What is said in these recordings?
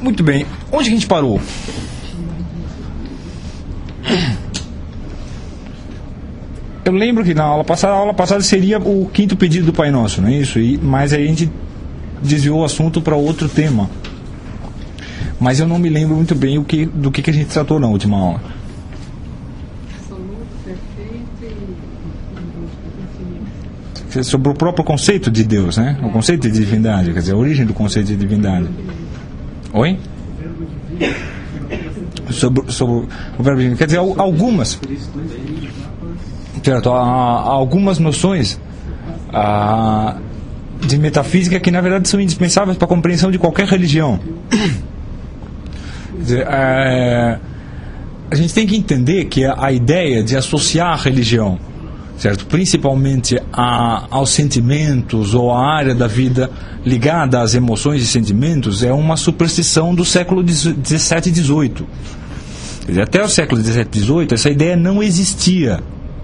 Muito bem. Onde que a gente parou? Eu lembro que na aula passada seria o quinto pedido do Pai Nosso, não é isso? Mas aí a gente desviou o assunto para outro tema. Mas eu não me lembro muito bem do que a gente tratou na última aula. Sobre o próprio conceito de Deus, né? O conceito de divindade, quer dizer, a origem do conceito de divindade. Oi? Sobre o verbo divino. Quer dizer, algumas. Certo, há algumas noções de metafísica que na verdade são indispensáveis para a compreensão de qualquer religião. Quer dizer, a gente tem que entender que a ideia de associar a religião, certo, principalmente aos sentimentos ou à área da vida ligada às emoções e sentimentos, é uma superstição do século XVII e XVIII. Quer dizer, até o século XVII e XVIII essa ideia não existia.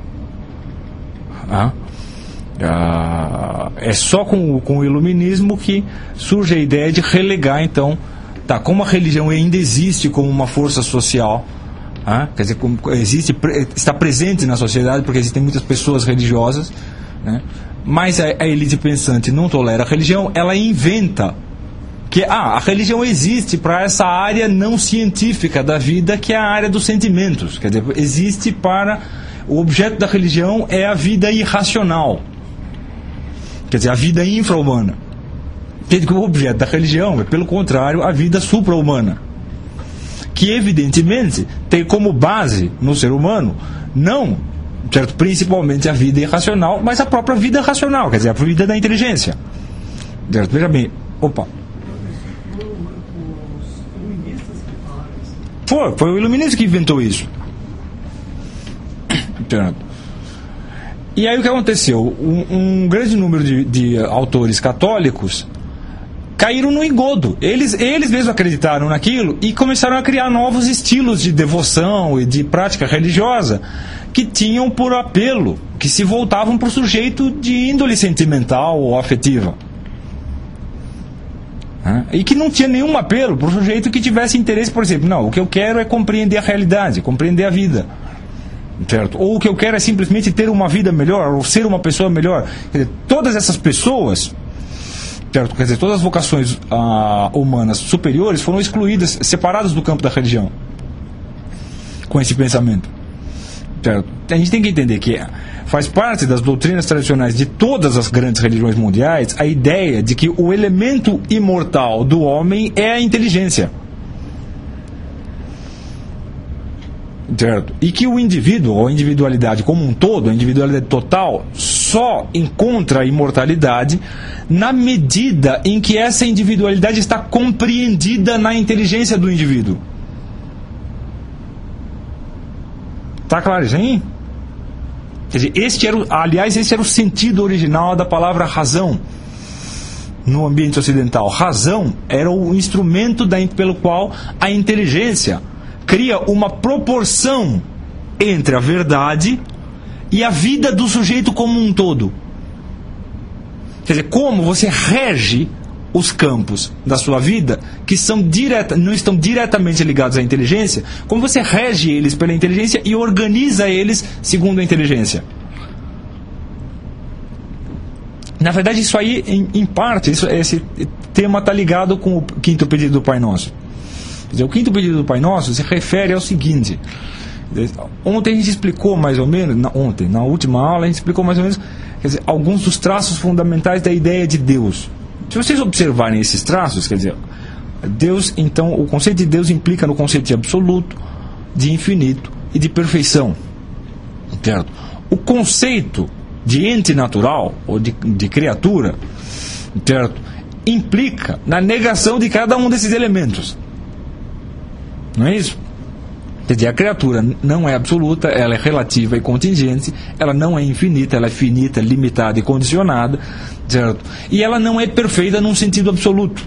É só com o iluminismo que surge a ideia de relegar, então, como a religião ainda existe como uma força social, quer dizer, está presente na sociedade porque existem muitas pessoas religiosas, né? Mas a elite pensante não tolera a religião, ela inventa que a religião existe para essa área não científica da vida, que é a área dos sentimentos. Quer dizer, existe para... O objeto da religião é a vida irracional, quer dizer, a vida infra-humana. Quer dizer que o objeto da religião é, pelo contrário, a vida supra-humana, que evidentemente tem como base no ser humano não, certo, principalmente a vida irracional, mas a própria vida racional, quer dizer, a vida da inteligência. Certo? Veja bem, foi o iluminismo que inventou isso. E aí o que aconteceu? Um grande número de autores católicos caíram no engodo. Eles mesmos acreditaram naquilo e começaram a criar novos estilos de devoção e de prática religiosa que tinham por apelo, que se voltavam para o sujeito de índole sentimental ou afetiva. E que não tinha nenhum apelo para o sujeito que tivesse interesse, por exemplo, não, o que eu quero é compreender a realidade, compreender a vida. Certo? Ou o que eu quero é simplesmente ter uma vida melhor, ou ser uma pessoa melhor. Quer dizer, todas essas pessoas, certo? Quer dizer, todas as vocações humanas superiores foram excluídas, separadas do campo da religião, com esse pensamento. Certo? A gente tem que entender que faz parte das doutrinas tradicionais de todas as grandes religiões mundiais a ideia de que o elemento imortal do homem é a inteligência. Certo? E que o indivíduo, ou a individualidade como um todo, a individualidade total, só encontra a imortalidade na medida em que essa individualidade está compreendida na inteligência do indivíduo. Está claro isso aí? Quer dizer, esse era o sentido original da palavra razão no ambiente ocidental. Razão era o instrumento pelo qual a inteligência cria uma proporção entre a verdade e a vida do sujeito como um todo. Quer dizer, como você rege os campos da sua vida que não estão diretamente ligados à inteligência, como você rege eles pela inteligência e organiza eles segundo a inteligência. Na verdade, isso aí, em parte, esse tema está ligado com o quinto pedido do Pai Nosso. Quer dizer, o quinto pedido do Pai Nosso se refere ao seguinte. Ontem a gente explicou mais ou menos, na última aula a gente explicou mais ou menos, quer dizer, alguns dos traços fundamentais da ideia de Deus. Se vocês observarem esses traços, quer dizer, Deus, então, o conceito de Deus implica no conceito de absoluto, de infinito e de perfeição. Certo? O conceito de ente natural ou de criatura, certo, implica na negação de cada um desses elementos. Não é isso? Quer dizer, a criatura não é absoluta, ela é relativa e contingente, ela não é infinita, ela é finita, limitada e condicionada, certo? E ela não é perfeita num sentido absoluto.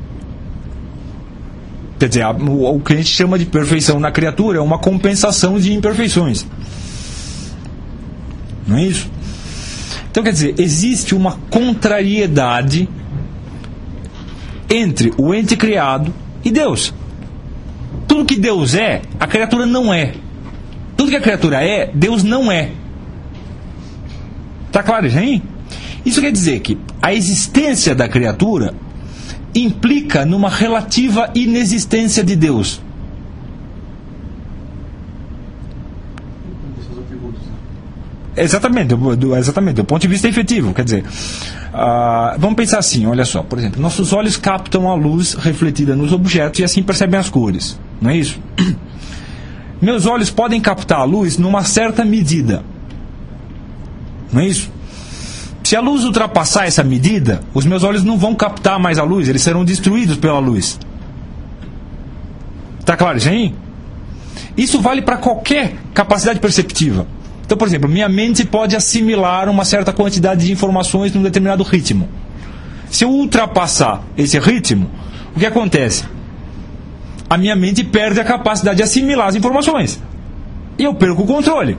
Quer dizer, o que a gente chama de perfeição na criatura é uma compensação de imperfeições. Não é isso? Então, quer dizer, existe uma contrariedade entre o ente criado e Deus. Tudo que Deus é, a criatura não é. Tudo que a criatura é, Deus não é. Tá claro, gente? Isso quer dizer que a existência da criatura implica numa relativa inexistência de Deus. Exatamente, do ponto de vista efetivo. Quer dizer, vamos pensar assim, olha só, por exemplo, nossos olhos captam a luz refletida nos objetos e assim percebem as cores, não é isso? Meus olhos podem captar a luz numa certa medida, não é isso? Se a luz ultrapassar essa medida, os meus olhos não vão captar mais a luz, eles serão destruídos pela luz. Está claro, gente? Isso vale para qualquer capacidade perceptiva. Então, por exemplo, minha mente pode assimilar uma certa quantidade de informações num determinado ritmo. Se eu ultrapassar esse ritmo, o que acontece? A minha mente perde a capacidade de assimilar as informações. E eu perco o controle.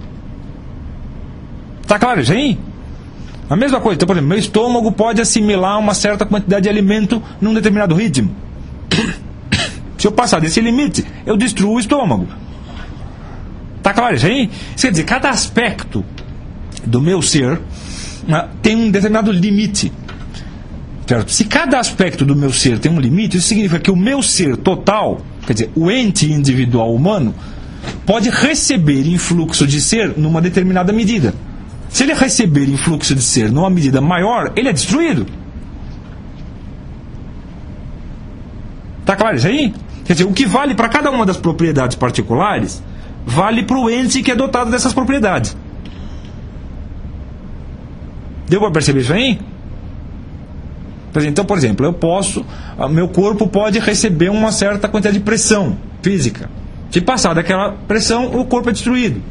Está claro, gente? A mesma coisa, então, por exemplo, meu estômago pode assimilar uma certa quantidade de alimento num determinado ritmo. Se eu passar desse limite, eu destruo o estômago. Está claro, gente? Isso quer dizer, cada aspecto do meu ser tem um determinado limite. Certo? Se cada aspecto do meu ser tem um limite, isso significa que o meu ser total, quer dizer, o ente individual humano, pode receber influxo de ser numa determinada medida. Se ele receber influxo de ser numa medida maior, ele é destruído. Está claro isso aí? Quer dizer, o que vale para cada uma das propriedades particulares, vale para o ente que é dotado dessas propriedades. Deu para perceber isso aí? Então, por exemplo, meu corpo pode receber uma certa quantidade de pressão física. Se passar daquela pressão, o corpo é destruído.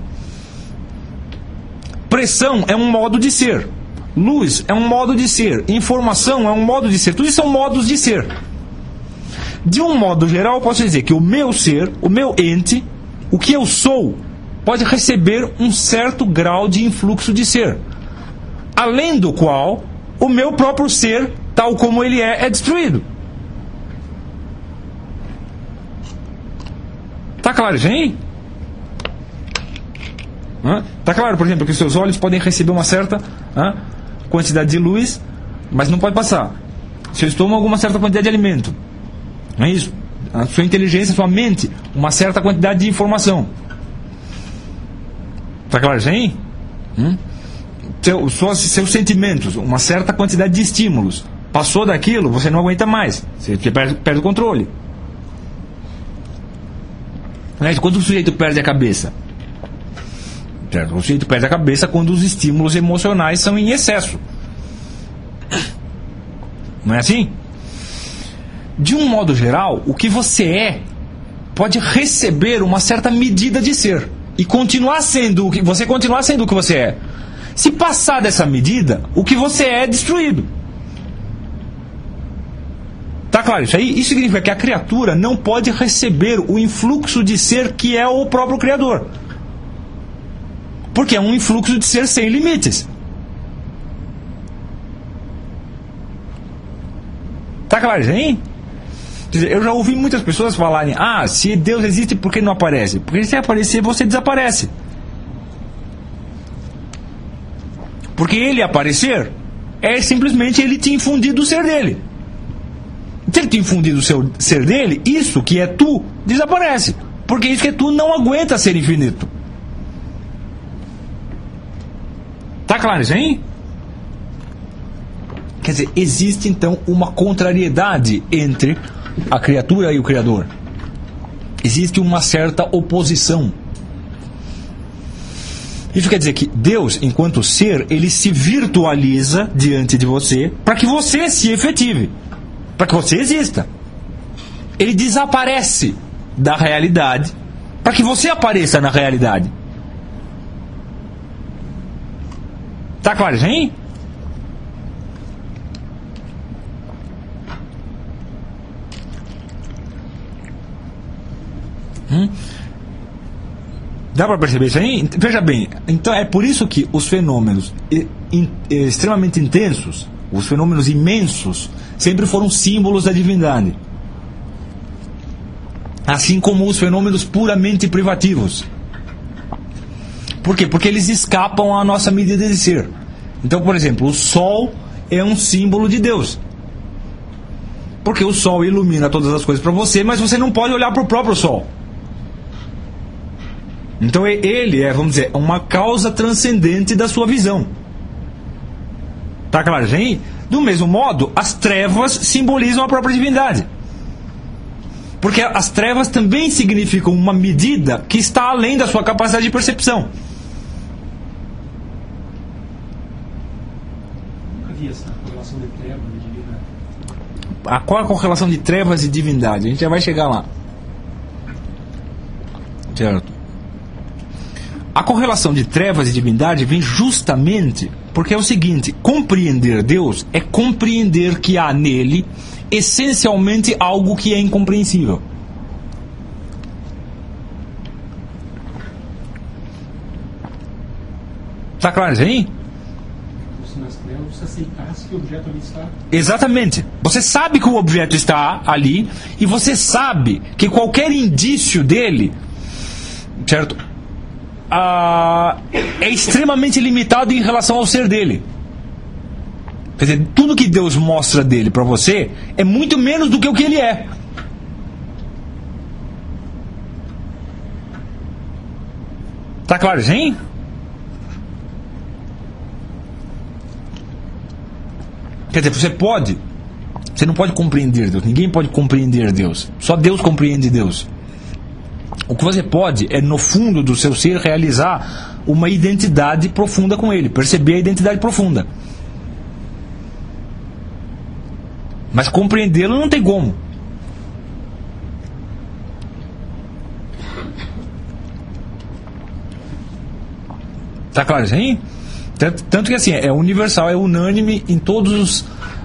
Pressão é um modo de ser. Luz é um modo de ser. Informação é um modo de ser. Tudo isso são modos de ser. De um modo geral, eu posso dizer que o meu ser, o meu ente, o que eu sou, pode receber um certo grau de influxo de ser. Além do qual, o meu próprio ser, tal como ele é destruído. Tá claro, gente? Tá claro, por exemplo, que seus olhos podem receber uma certa quantidade de luz, mas não pode passar. Seu estômago, uma certa quantidade de alimento. Não é isso? A sua inteligência, a sua mente, uma certa quantidade de informação. Tá claro, gente? Seus sentimentos, uma certa quantidade de estímulos. Passou daquilo, você não aguenta mais. Você perde o controle. Quando o sujeito perde a cabeça? O sujeito perde a cabeça quando os estímulos emocionais são em excesso. Não é assim? De um modo geral, o que você é pode receber uma certa medida de ser e continuar sendo o que você é. Se passar dessa medida, o que você é destruído. Tá claro isso aí? Isso significa que a criatura não pode receber o influxo de ser que é o próprio Criador. Porque é um influxo de ser sem limites. Tá claro isso aí? Quer dizer, eu já ouvi muitas pessoas falarem: se Deus existe, por que não aparece? Porque se aparecer, você desaparece. Porque ele aparecer é simplesmente ele te infundir do ser dele. Se ele te infundir do seu ser dele, isso que é tu desaparece. Porque isso que é tu não aguenta ser infinito. Tá claro isso aí? Quer dizer, existe então uma contrariedade entre a criatura e o Criador. Existe uma certa oposição. Isso quer dizer que Deus, enquanto ser, ele se virtualiza diante de você para que você se efetive, para que você exista. Ele desaparece da realidade para que você apareça na realidade. Tá claro, hein? Dá para perceber isso aí? Veja bem, então é por isso que os fenômenos extremamente intensos, os fenômenos imensos, sempre foram símbolos da divindade. assim como os fenômenos puramente privativos. Por quê? Porque eles escapam à nossa medida de ser. Então, por exemplo, o Sol é um símbolo de Deus. Porque o Sol ilumina todas as coisas para você, mas você não pode olhar para o próprio Sol. Então ele é, vamos dizer, uma causa transcendente da sua visão. Tá claro, gente? Do mesmo modo, as trevas simbolizam a própria divindade. Porque as trevas também significam uma medida que está além da sua capacidade de percepção. Nunca vi essa correlação de trevas e divindade. Qual a correlação de trevas e divindade? A gente já vai chegar lá. Certo? A correlação de trevas e divindade vem justamente porque é o seguinte: compreender Deus é compreender que há nele essencialmente algo que é incompreensível. Está claro isso aí? Se nas trevas você aceitasse que o objeto ali está. Exatamente. Você sabe que o objeto está ali e você sabe que qualquer indício dele, certo? É extremamente limitado em relação ao ser dele. Quer dizer, tudo que Deus mostra dele para você é muito menos do que o que ele é. Tá claro, sim? Quer dizer, você não pode compreender Deus, ninguém pode compreender Deus, só Deus compreende Deus. O que você pode é, no fundo do seu ser, realizar uma identidade profunda com ele, perceber a identidade profunda. Mas compreendê-lo não tem como. Tá claro isso aí? Tanto que assim, é universal, é unânime em todos os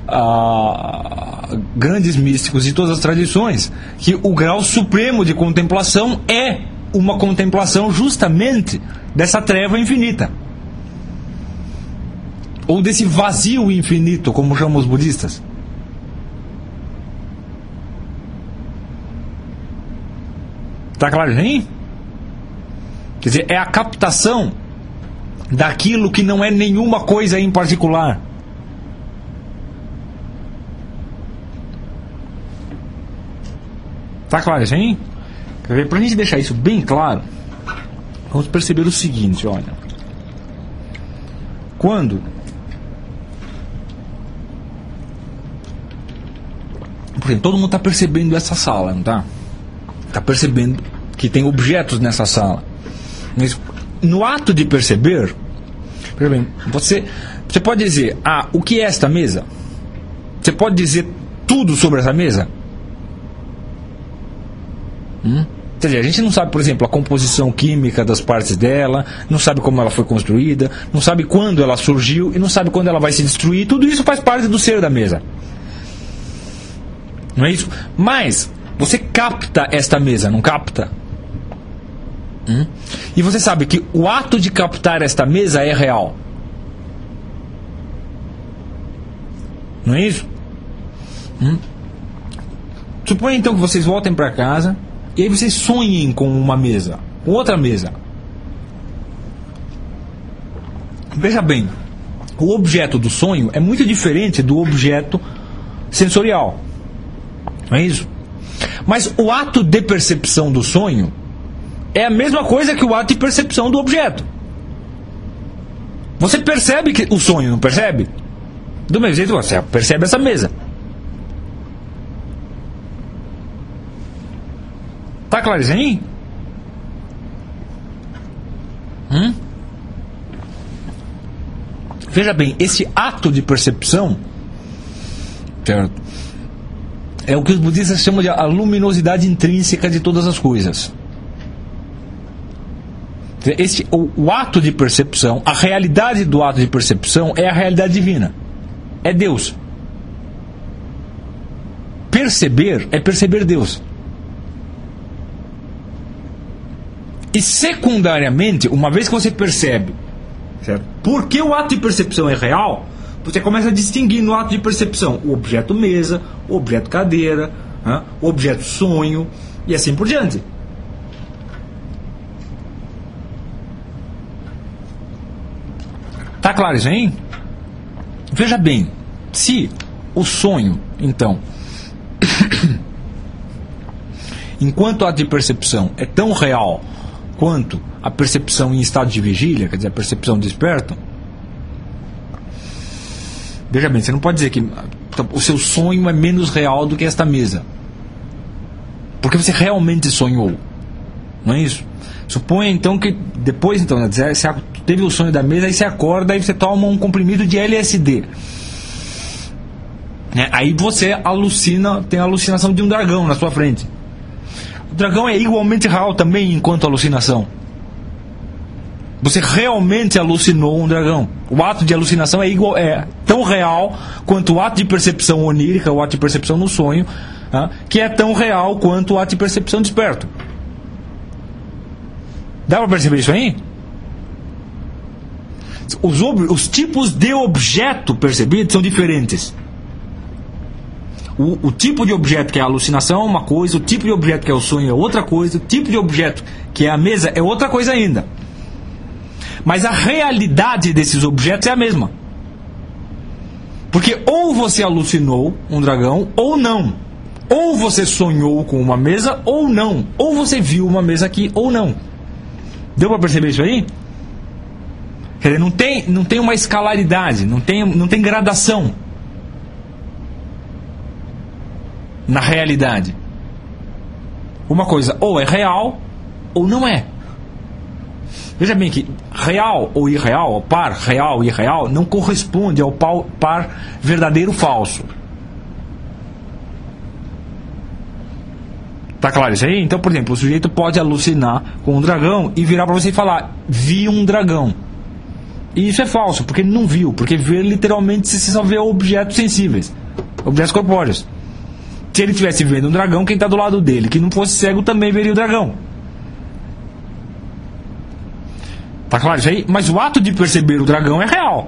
grandes místicos de todas as tradições, que o grau supremo de contemplação é uma contemplação justamente dessa treva infinita, ou desse vazio infinito, como chamam os budistas. Tá claro, hein? Quer dizer, é a captação daquilo que não é nenhuma coisa em particular. Tá claro isso aí? Quer ver? Pra gente deixar isso bem claro, vamos perceber o seguinte, olha. Quando por exemplo, todo mundo está percebendo essa sala, não tá? Está percebendo que tem objetos nessa sala. Mas no ato de perceber, você pode dizer, o que é esta mesa? Você pode dizer tudo sobre essa mesa? Quer dizer, a gente não sabe, por exemplo, a composição química das partes dela, não sabe como ela foi construída, não sabe quando ela surgiu e não sabe quando ela vai se destruir. Tudo isso faz parte do ser da mesa. Não é isso? Mas você capta esta mesa, não capta? E você sabe que o ato de captar esta mesa é real. Não é isso? Suponha então que vocês voltem para casa e aí vocês sonhem com uma mesa, com outra mesa. Veja bem, o objeto do sonho é muito diferente do objeto sensorial. Não é isso? Mas o ato de percepção do sonho é a mesma coisa que o ato de percepção do objeto. Você percebe que o sonho, não percebe? Do mesmo jeito você percebe essa mesa. Tá claro isso aí? Veja bem, esse ato de percepção, certo, é o que os budistas chamam de a luminosidade intrínseca de todas as coisas. O ato de percepção, a realidade do ato de percepção é a realidade divina. É Deus. Perceber é perceber Deus. E secundariamente, uma vez que você percebe, certo? Porque o ato de percepção é real, você começa a distinguir no ato de percepção o objeto mesa, o objeto cadeira, o objeto sonho, E assim por diante. Tá claro isso aí? Veja bem, se o sonho, então, enquanto a de percepção é tão real quanto a percepção em estado de vigília, quer dizer, a percepção desperta, veja bem, você não pode dizer que o seu sonho é menos real do que esta mesa, porque você realmente sonhou, não é isso? Suponha então que depois, então, você teve o sonho da mesa, aí você acorda e você toma um comprimido de LSD. Aí você alucina, tem a alucinação de um dragão na sua frente. O dragão é igualmente real também enquanto alucinação. Você realmente alucinou um dragão. O ato de alucinação é tão real quanto o ato de percepção onírica, o ato de percepção no sonho, que é tão real quanto o ato de percepção desperto. Dá para perceber isso aí? Os tipos de objeto percebido são diferentes. O tipo de objeto que é a alucinação é uma coisa, o tipo de objeto que é o sonho é outra coisa, o tipo de objeto que é a mesa é outra coisa ainda. Mas a realidade desses objetos é a mesma. Porque ou você alucinou um dragão ou não. Ou você sonhou com uma mesa ou não. Ou você viu uma mesa aqui ou não. Deu para perceber isso aí? Quer dizer, não tem uma escalaridade, não tem gradação na realidade. Uma coisa ou é real ou não é. Veja bem que real ou irreal, par real e irreal, não corresponde ao par verdadeiro falso. Tá claro isso aí? Então, por exemplo, o sujeito pode alucinar com um dragão e virar para você e falar: vi um dragão. E isso é falso, porque ele não viu. Porque ver literalmente você só vê objetos sensíveis, objetos corpóreos. Se ele estivesse vendo um dragão, quem está do lado dele, que não fosse cego, também veria o dragão. Tá claro isso aí? Mas o ato de perceber o dragão é real.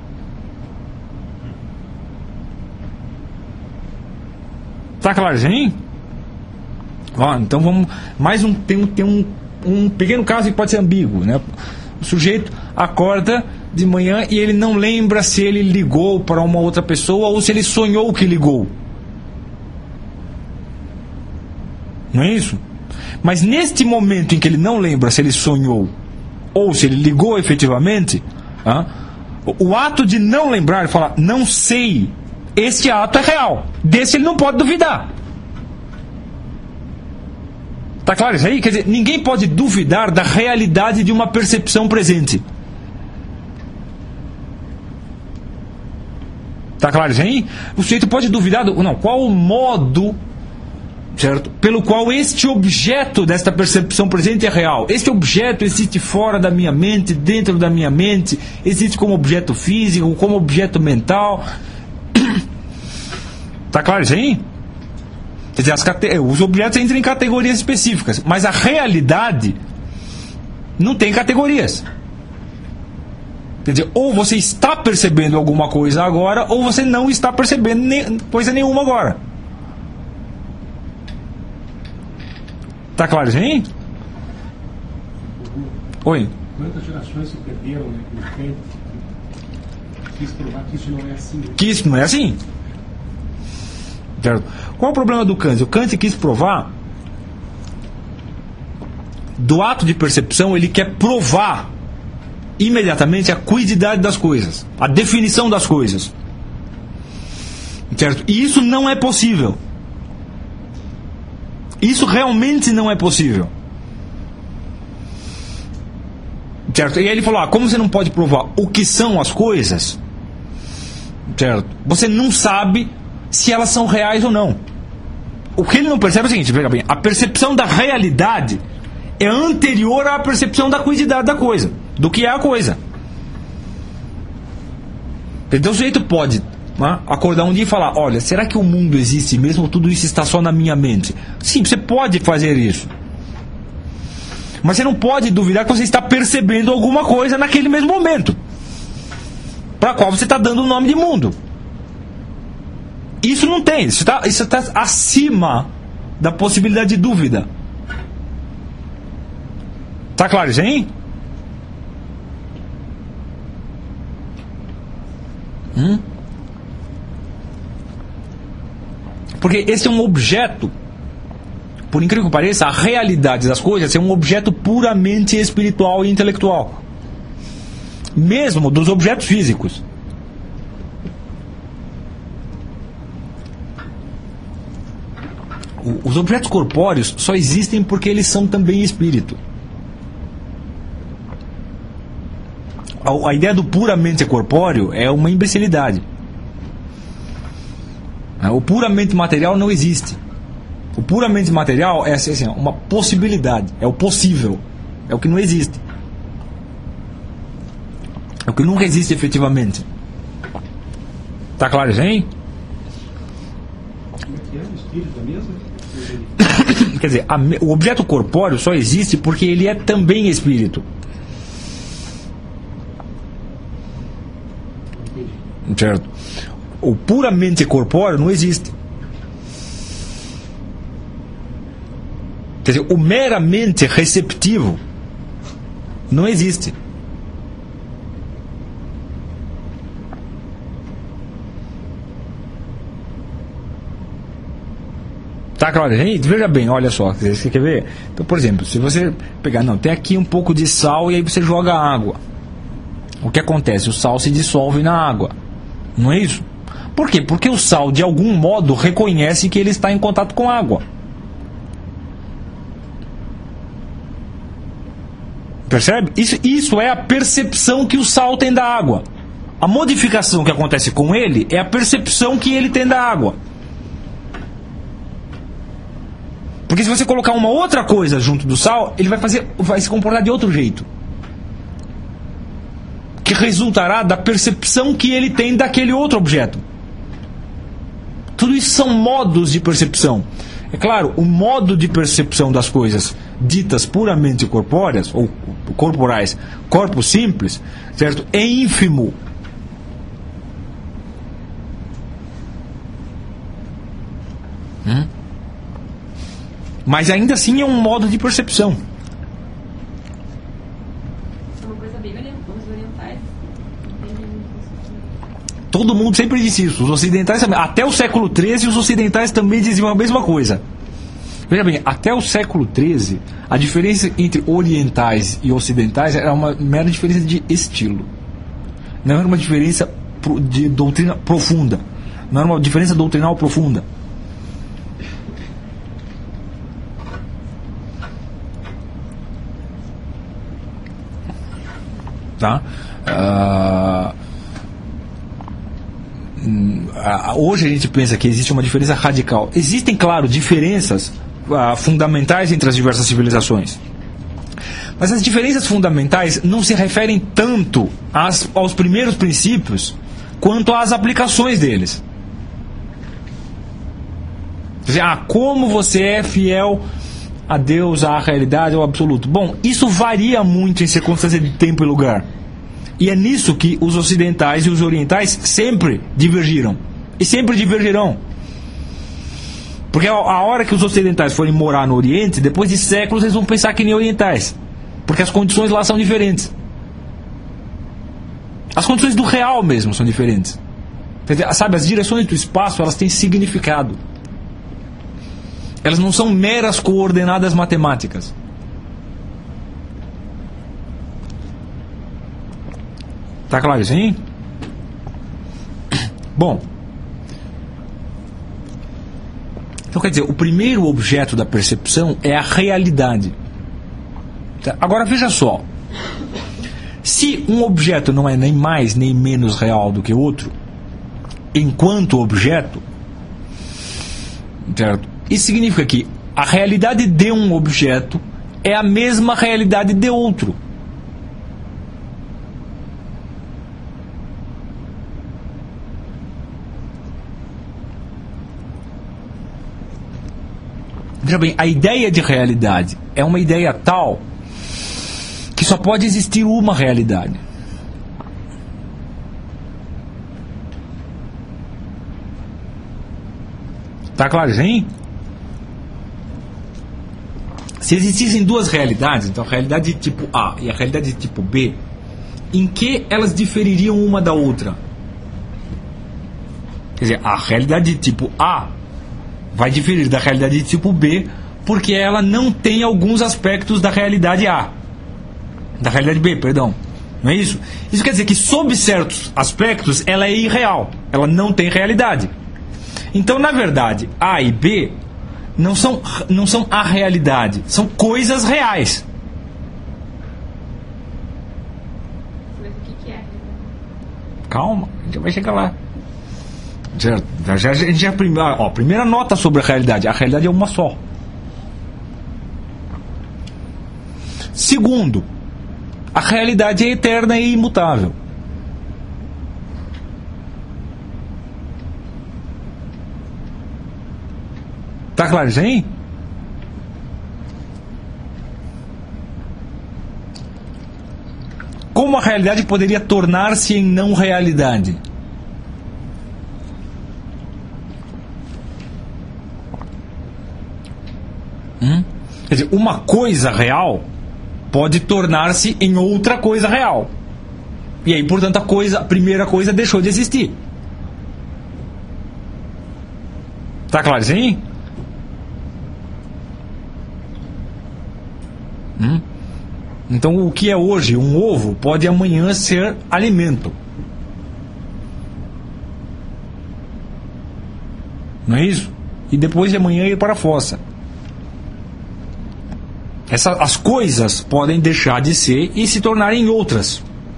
Tá claro isso aí? Então vamos. Tem um pequeno caso que pode ser ambíguo, né? O sujeito acorda de manhã e ele não lembra se ele ligou para uma outra pessoa ou se ele sonhou que ligou. Não é isso? Mas neste momento em que ele não lembra se ele sonhou ou se ele ligou efetivamente, o ato de não lembrar, ele fala: não sei, este ato é real. Desse ele não pode duvidar. Tá claro isso aí? Quer dizer, ninguém pode duvidar da realidade de uma percepção presente. Tá claro isso aí? O sujeito pode duvidar qual o modo, certo, pelo qual este objeto desta percepção presente é real. Este objeto existe fora da minha mente, dentro da minha mente, existe como objeto físico, como objeto mental. Tá claro isso aí? Quer dizer, os objetos entram em categorias específicas, mas a realidade não tem categorias. Quer dizer, ou você está percebendo alguma coisa agora, ou você não está percebendo coisa nenhuma agora. Tá claro isso aí? Oi? Quantas gerações se perderam, né, com o tempo? Quis provar que isso não é assim. Que isso não é assim. Certo? Qual é o problema do Kant? O Kant quis provar do ato de percepção, ele quer provar imediatamente a quididade das coisas, a definição das coisas. Certo? E isso não é possível. Isso realmente não é possível. Certo? E aí ele falou: como você não pode provar o que são as coisas, certo? Você não sabe se elas são reais ou não. O que ele não percebe é o seguinte: veja bem, a percepção da realidade é anterior à percepção da quididade da coisa, do que é a coisa. Então o sujeito pode acordar um dia e falar: olha, será que o mundo existe mesmo ou tudo isso está só na minha mente? Sim, você pode fazer isso. Mas você não pode duvidar que você está percebendo alguma coisa naquele mesmo momento, para a qual você está dando o nome de mundo. Isso não tem, isso está acima da possibilidade de dúvida. Tá claro isso aí? Porque esse é um objeto, por incrível que pareça, a realidade das coisas é um objeto puramente espiritual e intelectual, mesmo dos objetos físicos. Os objetos corpóreos só existem porque eles são também espírito. A ideia do puramente corpóreo é uma imbecilidade. O puramente material não existe. O puramente material é assim, uma possibilidade, é o possível, é o que não existe, é o que nunca existe efetivamente. Tá claro isso aí? Como é que é o espírito mesmo? Quer dizer, o objeto corpóreo só existe porque ele é também espírito. Certo? O puramente corpóreo não existe. Quer dizer, o meramente receptivo não existe. Tá claro, gente? Veja bem, olha só, você quer ver? Então, por exemplo, se você pegar, não, tem aqui um pouco de sal e aí você joga água. O que acontece? O sal se dissolve na água. Não é isso? Por quê? Porque o sal, de algum modo, reconhece que ele está em contato com água. Percebe? Isso é a percepção que o sal tem da água. A modificação que acontece com ele é a percepção que ele tem da água. Porque se você colocar uma outra coisa junto do sal, ele vai se comportar de outro jeito, que resultará da percepção que ele tem daquele outro objeto. Tudo isso são modos de percepção. É claro, o modo de percepção das coisas ditas puramente corpóreas, ou corporais, corpos simples, certo? É ínfimo. Mas ainda assim é um modo de percepção. É uma coisa bem os orientais entendem muito. Todo mundo sempre disse isso. Os ocidentais também. Até o século XIII, os ocidentais também diziam a mesma coisa. Veja bem, até o século XIII, a diferença entre orientais e ocidentais era uma mera diferença de estilo. Não era uma diferença de doutrina profunda. Não era uma diferença doutrinal profunda. Tá? Hoje a gente pensa que existe uma diferença radical. Existem, claro, diferenças fundamentais entre as diversas civilizações. Mas as diferenças fundamentais não se referem tanto aos primeiros princípios quanto às aplicações deles. Quer dizer, como você é fiel a Deus, à realidade, ao absoluto. Bom, isso varia muito em circunstância de tempo e lugar. E é nisso que os ocidentais e os orientais sempre divergiram. E sempre divergirão. Porque a hora que os ocidentais forem morar no Oriente, depois de séculos eles vão pensar que nem orientais. Porque as condições lá são diferentes. As condições do real mesmo são diferentes. Sabe, as direções do espaço, elas têm significado. Elas não são meras coordenadas matemáticas. Tá claro isso aí? Bom, então quer dizer, o primeiro objeto da percepção é a realidade. Agora veja só, se um objeto não é nem mais nem menos real do que outro, enquanto objeto, certo? Isso significa que a realidade de um objeto é a mesma realidade de outro. Veja bem, a ideia de realidade é uma ideia tal que só pode existir uma realidade. Tá claro, hein? se existissem duas realidades, então a realidade de tipo A e a realidade de tipo B, em que elas difeririam uma da outra? Quer dizer, a realidade de tipo A vai diferir da realidade de tipo B porque ela não tem alguns aspectos da realidade A. Da realidade B, perdão. Não é isso? Isso quer dizer que, sob certos aspectos, ela é irreal. Ela não tem realidade. Então, na verdade, A e B não são a realidade. São coisas reais. Mas o que é? Calma, a gente vai chegar lá. Primeira nota sobre a realidade. A realidade é uma só. Segundo, a realidade é eterna e imutável. Tá claro isso aí? Como a realidade poderia tornar-se em não realidade? Quer dizer, uma coisa real pode tornar-se em outra coisa real. E aí, portanto, a primeira coisa deixou de existir. Tá claro isso aí? Então, o que é hoje um ovo pode amanhã ser alimento. Não é isso? E depois de amanhã ir para a fossa. As coisas podem deixar de ser e se tornarem outras.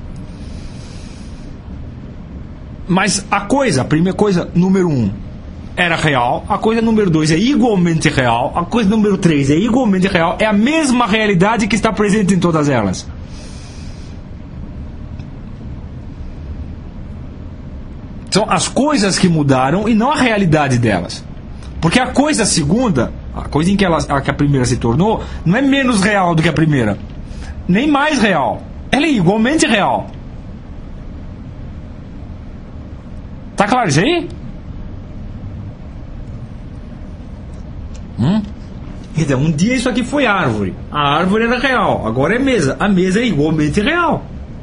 Mas a primeira coisa, número 1, era real. A coisa número 2 é igualmente real. A coisa número 3 é igualmente real. É a mesma realidade que está presente em todas elas. São as coisas que mudaram e não a realidade delas. Porque a coisa segunda, a coisa em que a primeira se tornou, não é menos real do que a primeira, nem mais real. Ela é igualmente real. Tá claro isso aí? Então, um dia isso aqui foi árvore. A árvore era real. Agora é mesa. A mesa é igualmente real.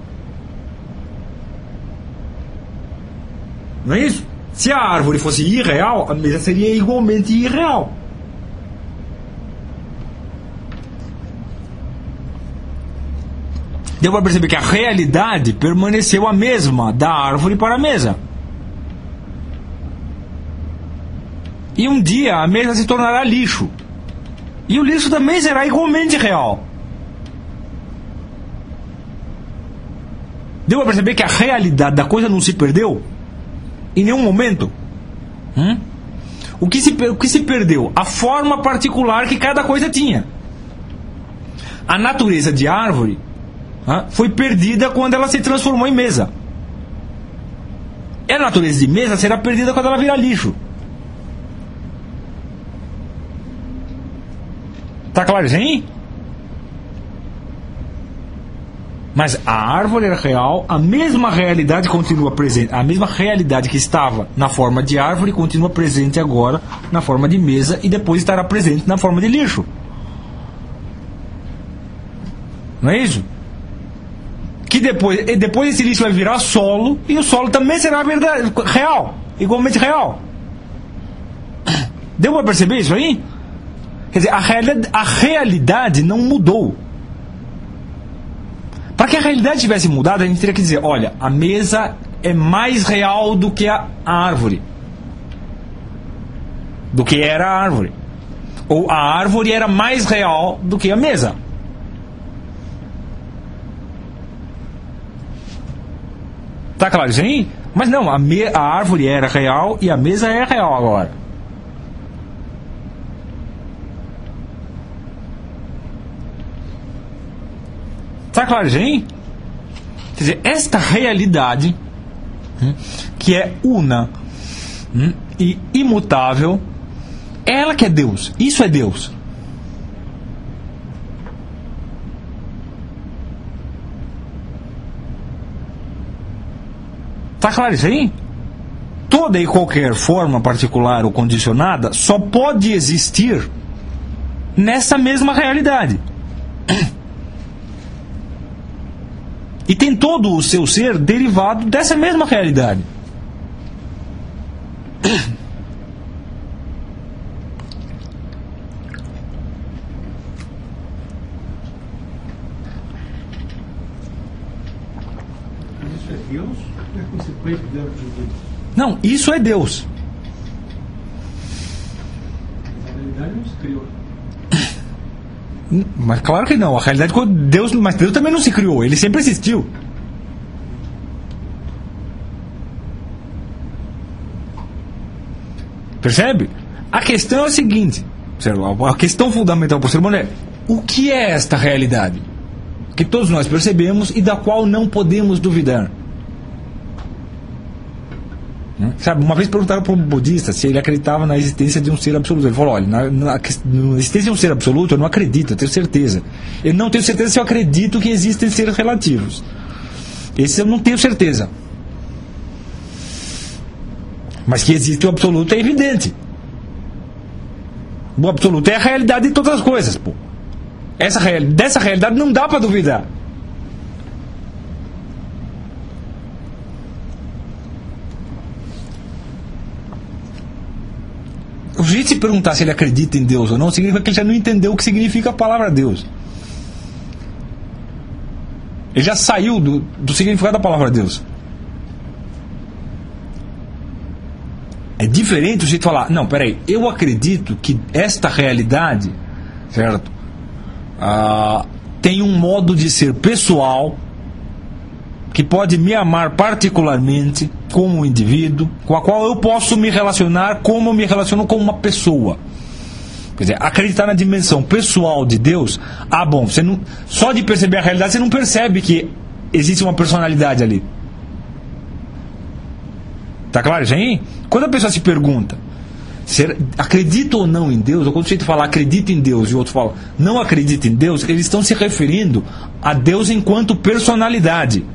Não é isso? Se a árvore fosse irreal, a mesa seria igualmente irreal. Deu para perceber que a realidade permaneceu a mesma da árvore para a mesa. E um dia a mesa se tornará lixo. E o lixo também será igualmente real. Deu para perceber que a realidade da coisa não se perdeu? Em nenhum momento. O que se perdeu? A forma particular que cada coisa tinha. A natureza de árvore foi perdida quando ela se transformou em mesa. E a natureza de mesa será perdida quando ela virar lixo. Tá claro isso aí? Mas a árvore era real, a mesma realidade continua presente. A mesma realidade que estava na forma de árvore continua presente agora na forma de mesa e depois estará presente na forma de lixo. Não é isso? Que depois esse lixo vai virar solo e o solo também será real, igualmente real. Deu para perceber isso aí? Quer dizer, a realidade não mudou. Para que a realidade tivesse mudado, a gente teria que dizer, olha, a mesa é mais real do que a árvore. Do que era a árvore. Ou a árvore era mais real do que a mesa. Tá claro isso aí? Mas não, a árvore era real e a mesa é real agora. Tá claro isso aí? Quer dizer, esta realidade que é una e imutável, ela que é Deus. Isso é Deus. Tá claro isso aí? Toda e qualquer forma particular ou condicionada só pode existir nessa mesma realidade. E tem todo o seu ser derivado dessa mesma realidade. Isso é Deus ou é consequência de Deus? Não, isso é Deus. Mas a realidade não se criou. Mas claro que não. A realidade é que Deus, mas Deus também não se criou. Ele sempre existiu. Percebe? A questão é a seguinte. A questão fundamental para o ser humano é: o que é esta realidade? Que todos nós percebemos e da qual não podemos duvidar. Sabe, uma vez perguntaram para um budista se ele acreditava na existência de um ser absoluto. Ele falou: olha, na existência de um ser absoluto eu não acredito, eu tenho certeza. Eu não tenho certeza se eu acredito que existem seres relativos. Esse eu não tenho certeza. Mas que existe o absoluto é evidente. O absoluto é a realidade de todas as coisas, pô. Dessa realidade não dá para duvidar. O jeito de se perguntar se ele acredita em Deus ou não significa que ele já não entendeu o que significa a palavra Deus. Ele já saiu do significado da palavra Deus. É diferente o jeito de falar: não, peraí, eu acredito que esta realidade, certo, tem um modo de ser pessoal que pode me amar particularmente como um indivíduo, com a qual eu posso me relacionar como eu me relaciono com uma pessoa. Quer dizer, acreditar na dimensão pessoal de Deus. Bom, você não, só de perceber a realidade você não percebe que existe uma personalidade ali. Tá claro isso aí? Quando a pessoa se pergunta acredita ou não em Deus, ou quando o sujeito fala acredita em Deus e o outro fala não acredita em Deus, eles estão se referindo a Deus enquanto personalidade.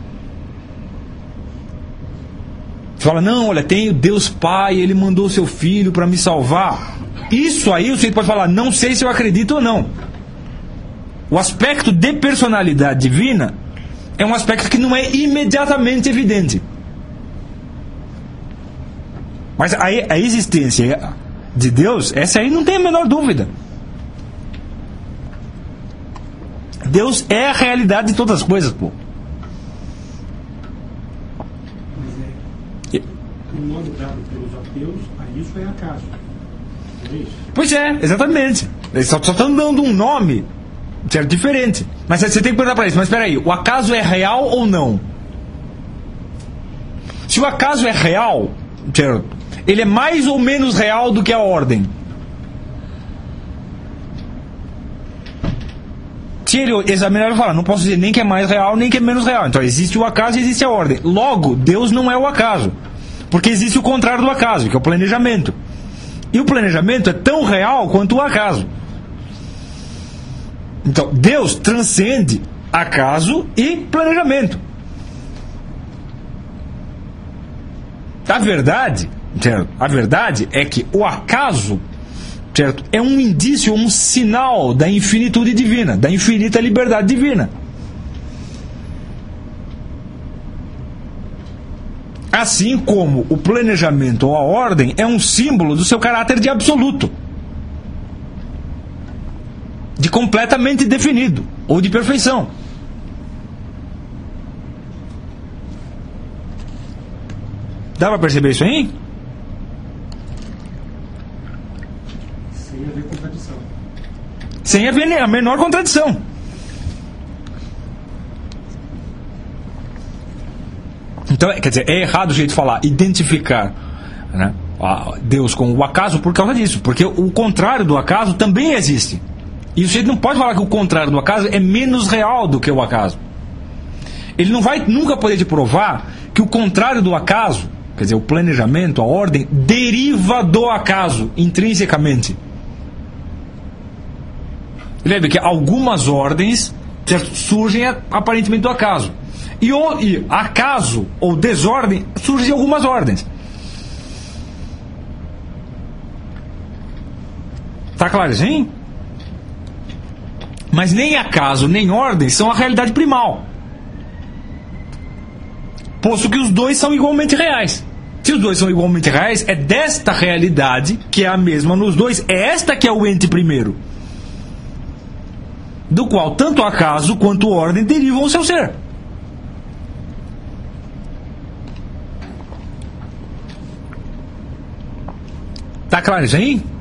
Você fala: não, olha, tem o Deus Pai, Ele mandou o seu Filho para me salvar. Isso aí o sujeito pode falar: não sei se eu acredito ou não. O aspecto de personalidade divina é um aspecto que não é imediatamente evidente. Mas a existência de Deus, essa aí não tem a menor dúvida. Deus é a realidade de todas as coisas, pô. O nome dado pelos ateus a isso é acaso. É isso? Pois é, exatamente. Eles só estão dando um nome certo, diferente. Mas você tem que perguntar para eles: mas espera aí, o acaso é real ou não? Se o acaso é real, certo, ele é mais ou menos real do que a ordem. Se ele examinar, ele vai falar: não posso dizer nem que é mais real nem que é menos real. Então existe o acaso e existe a ordem. Logo, Deus não é o acaso. Porque existe o contrário do acaso, que é o planejamento. E o planejamento é tão real quanto o acaso. Então, Deus transcende acaso e planejamento. A verdade, certo? A verdade é que o acaso, certo, é um indício, um sinal da infinitude divina, da infinita liberdade divina. Assim como o planejamento ou a ordem é um símbolo do seu caráter de absoluto, de completamente definido, ou de perfeição. Dá para perceber isso aí? Sem haver contradição. Sem haver a menor contradição. Então, quer dizer, é errado o jeito de falar, identificar, né, Deus com o acaso por causa disso, porque o contrário do acaso também existe. E o sujeito não pode falar que o contrário do acaso é menos real do que o acaso. Ele não vai nunca poder te provar que o contrário do acaso, quer dizer, o planejamento, a ordem, deriva do acaso, intrinsecamente. Lembre que algumas ordens, certo, surgem aparentemente do acaso. E acaso ou desordem surgem em algumas ordens. Tá claro, sim? Mas nem acaso, nem ordem são a realidade primal. Posto que os dois são igualmente reais. Se os dois são igualmente reais, é desta realidade, que é a mesma nos dois, é esta que é o ente primeiro, do qual tanto acaso quanto ordem derivam o seu ser. Tá claro isso aí?